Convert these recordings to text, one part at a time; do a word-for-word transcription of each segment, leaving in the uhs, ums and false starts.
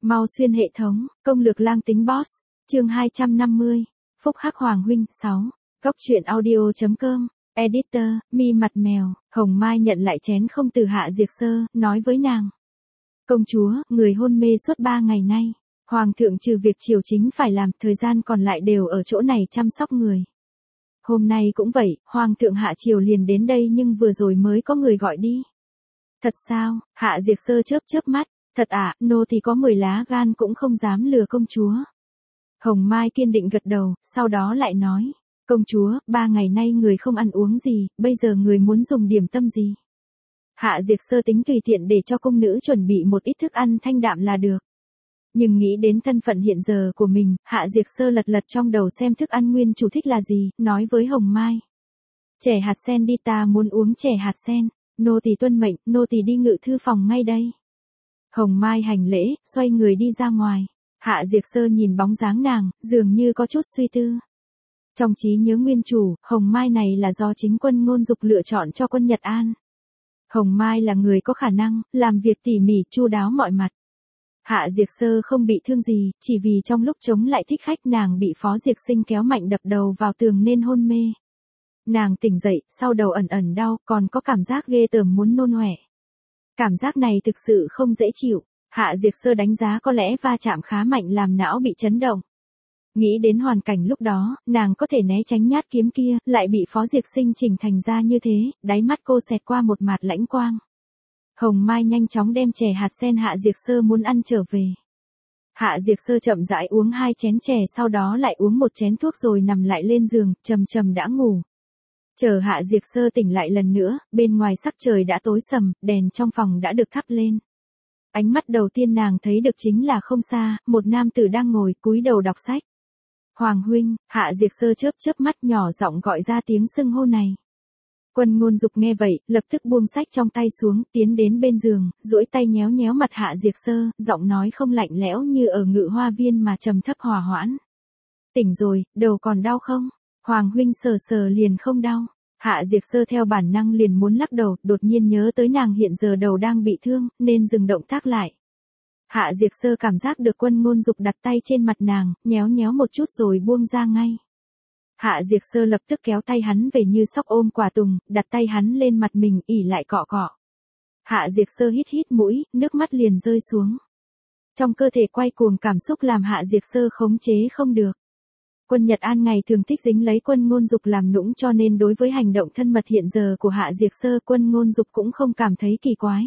Mau xuyên hệ thống, công lược lang tính boss, chương hai trăm năm mươi, Phúc Hắc Hoàng huynh, sáu, Cóc truyện audio.com, editor, mi mặt mèo, Hồng Mai nhận lại chén không từ Hạ Diệt Sơ, nói với nàng. Công chúa, người hôn mê suốt ba ngày nay, Hoàng thượng trừ việc triều chính phải làm, thời gian còn lại đều ở chỗ này chăm sóc người. Hôm nay cũng vậy, Hoàng thượng hạ triều liền đến đây nhưng vừa rồi mới có người gọi đi. Thật sao? Hạ Diệt Sơ chớp chớp mắt. Thật ạ, à, nô thì có mười lá gan cũng không dám lừa công chúa. Hồng Mai kiên định gật đầu, sau đó lại nói. Công chúa, ba ngày nay người không ăn uống gì, bây giờ người muốn dùng điểm tâm gì? Hạ Diệt Sơ tính tùy tiện để cho cung nữ chuẩn bị một ít thức ăn thanh đạm là được. Nhưng nghĩ đến thân phận hiện giờ của mình, Hạ Diệt Sơ lật lật trong đầu xem thức ăn nguyên chủ thích là gì, nói với Hồng Mai. Chè hạt sen đi, ta muốn uống chè hạt sen, nô tỳ tuân mệnh, nô tỳ đi ngự thư phòng ngay đây. Hồng Mai hành lễ, xoay người đi ra ngoài. Hạ Diệt Sơ nhìn bóng dáng nàng, dường như có chút suy tư. Trong trí nhớ nguyên chủ, Hồng Mai này là do chính Quân Ngôn Dục lựa chọn cho quân Nhật An. Hồng Mai là người có khả năng, làm việc tỉ mỉ, chu đáo mọi mặt. Hạ Diệt Sơ không bị thương gì, chỉ vì trong lúc chống lại thích khách nàng bị Phó Diệt Sinh kéo mạnh đập đầu vào tường nên hôn mê. Nàng tỉnh dậy, sau đầu ẩn ẩn đau, còn có cảm giác ghê tởm muốn nôn ọe. Cảm giác này thực sự không dễ chịu, Hạ Diệt Sơ đánh giá có lẽ va chạm khá mạnh làm não bị chấn động. Nghĩ đến hoàn cảnh lúc đó, nàng có thể né tránh nhát kiếm kia, lại bị Phó Diệt Sinh chỉnh thành ra như thế, đáy mắt cô xẹt qua một mạt lãnh quang. Hồng Mai nhanh chóng đem chè hạt sen Hạ Diệt Sơ muốn ăn trở về. Hạ Diệt Sơ chậm rãi uống hai chén chè, sau đó lại uống một chén thuốc rồi nằm lại lên giường, trầm trầm đã ngủ. Chờ Hạ Diệt Sơ tỉnh lại lần nữa, bên ngoài sắc trời đã tối sầm, đèn trong phòng đã được thắp lên. Ánh mắt đầu tiên nàng thấy được chính là không xa, một nam tử đang ngồi cúi đầu đọc sách. Hoàng huynh, Hạ Diệt Sơ chớp chớp mắt nhỏ giọng gọi ra tiếng xưng hô này. Quân Ngôn Dục nghe vậy, lập tức buông sách trong tay xuống, tiến đến bên giường, duỗi tay nhéo nhéo mặt Hạ Diệt Sơ, giọng nói không lạnh lẽo như ở Ngự Hoa Viên mà trầm thấp hòa hoãn. Tỉnh rồi, đầu còn đau không? Hoàng huynh sờ sờ liền không đau. Hạ Diệt Sơ theo bản năng liền muốn lắc đầu, đột nhiên nhớ tới nàng hiện giờ đầu đang bị thương, nên dừng động tác lại. Hạ Diệt Sơ cảm giác được Quân Ngôn Dục đặt tay trên mặt nàng, nhéo nhéo một chút rồi buông ra ngay. Hạ Diệt Sơ lập tức kéo tay hắn về như sóc ôm quả tùng, đặt tay hắn lên mặt mình, ỉ lại cọ cọ. Hạ Diệt Sơ hít hít mũi, nước mắt liền rơi xuống. Trong cơ thể quay cuồng cảm xúc làm Hạ Diệt Sơ khống chế không được. Quân Nhật An ngày thường thích dính lấy Quân Ngôn Dục làm nũng, cho nên đối với hành động thân mật hiện giờ của Hạ Diệt Sơ, Quân Ngôn Dục cũng không cảm thấy kỳ quái.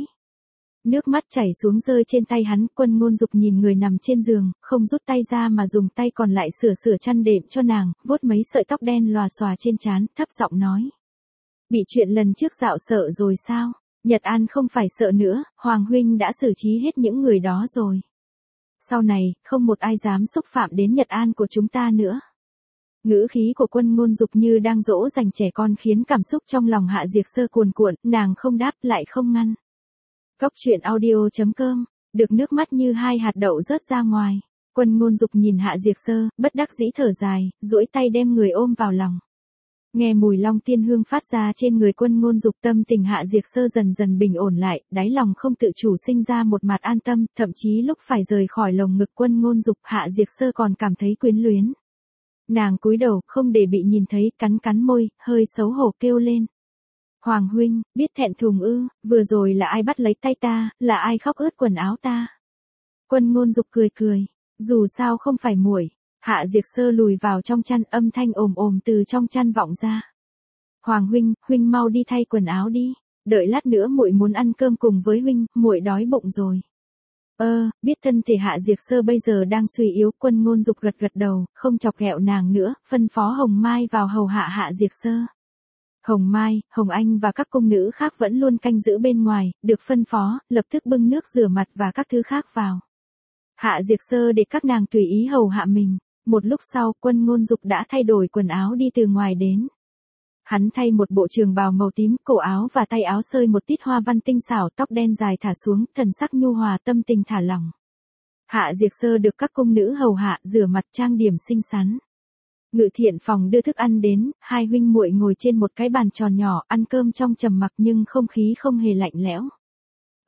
Nước mắt chảy xuống rơi trên tay hắn, Quân Ngôn Dục nhìn người nằm trên giường, không rút tay ra mà dùng tay còn lại sửa sửa chăn đệm cho nàng, vuốt mấy sợi tóc đen lòa xòa trên trán, thấp giọng nói. Bị chuyện lần trước dạo sợ rồi sao? Nhật An không phải sợ nữa, Hoàng huynh đã xử trí hết những người đó rồi. Sau này, không một ai dám xúc phạm đến Nhật An của chúng ta nữa. Ngữ khí của Quân Ngôn Dục như đang dỗ dành trẻ con khiến cảm xúc trong lòng Hạ Diệt Sơ cuồn cuộn, nàng không đáp lại không ngăn. Cóc truyện audio.com, được nước mắt như hai hạt đậu rớt ra ngoài. Quân Ngôn Dục nhìn Hạ Diệt Sơ, bất đắc dĩ thở dài, duỗi tay đem người ôm vào lòng. Nghe mùi long tiên hương phát ra trên người Quân Ngôn Dục, tâm tình Hạ Diệt Sơ dần dần bình ổn lại, đáy lòng không tự chủ sinh ra một mặt an tâm, thậm chí lúc phải rời khỏi lồng ngực Quân Ngôn Dục, Hạ Diệt Sơ còn cảm thấy quyến luyến. Nàng cúi đầu, không để bị nhìn thấy, cắn cắn môi, hơi xấu hổ kêu lên. Hoàng huynh, biết thẹn thùng ư, vừa rồi là ai bắt lấy tay ta, là ai khóc ướt quần áo ta? Quân Ngôn Dục cười cười, dù sao không phải muội. Hạ Diệt Sơ lùi vào trong chăn, âm thanh ồm ồm từ trong chăn vọng ra. Hoàng huynh, huynh mau đi thay quần áo đi, đợi lát nữa muội muốn ăn cơm cùng với huynh, muội đói bụng rồi. Ơ, biết thân thể Hạ Diệt Sơ bây giờ đang suy yếu, Quân Ngôn Dục gật gật đầu, không chọc ghẹo nàng nữa, phân phó Hồng Mai vào hầu hạ Hạ Diệt Sơ. Hồng Mai, Hồng Anh và các cung nữ khác vẫn luôn canh giữ bên ngoài, được phân phó, lập tức bưng nước rửa mặt và các thứ khác vào. Hạ Diệt Sơ để các nàng tùy ý hầu hạ mình. Một lúc sau, Quân Ngôn Dục đã thay đổi quần áo đi từ ngoài đến. Hắn thay một bộ trường bào màu tím, cổ áo và tay áo sơi một tít hoa văn tinh xảo, tóc đen dài thả xuống, thần sắc nhu hòa, tâm tình thả lỏng. Hạ Diệt Sơ được các cung nữ hầu hạ, rửa mặt, trang điểm xinh xắn. Ngự thiện phòng đưa thức ăn đến, hai huynh muội ngồi trên một cái bàn tròn nhỏ, ăn cơm trong trầm mặc nhưng không khí không hề lạnh lẽo.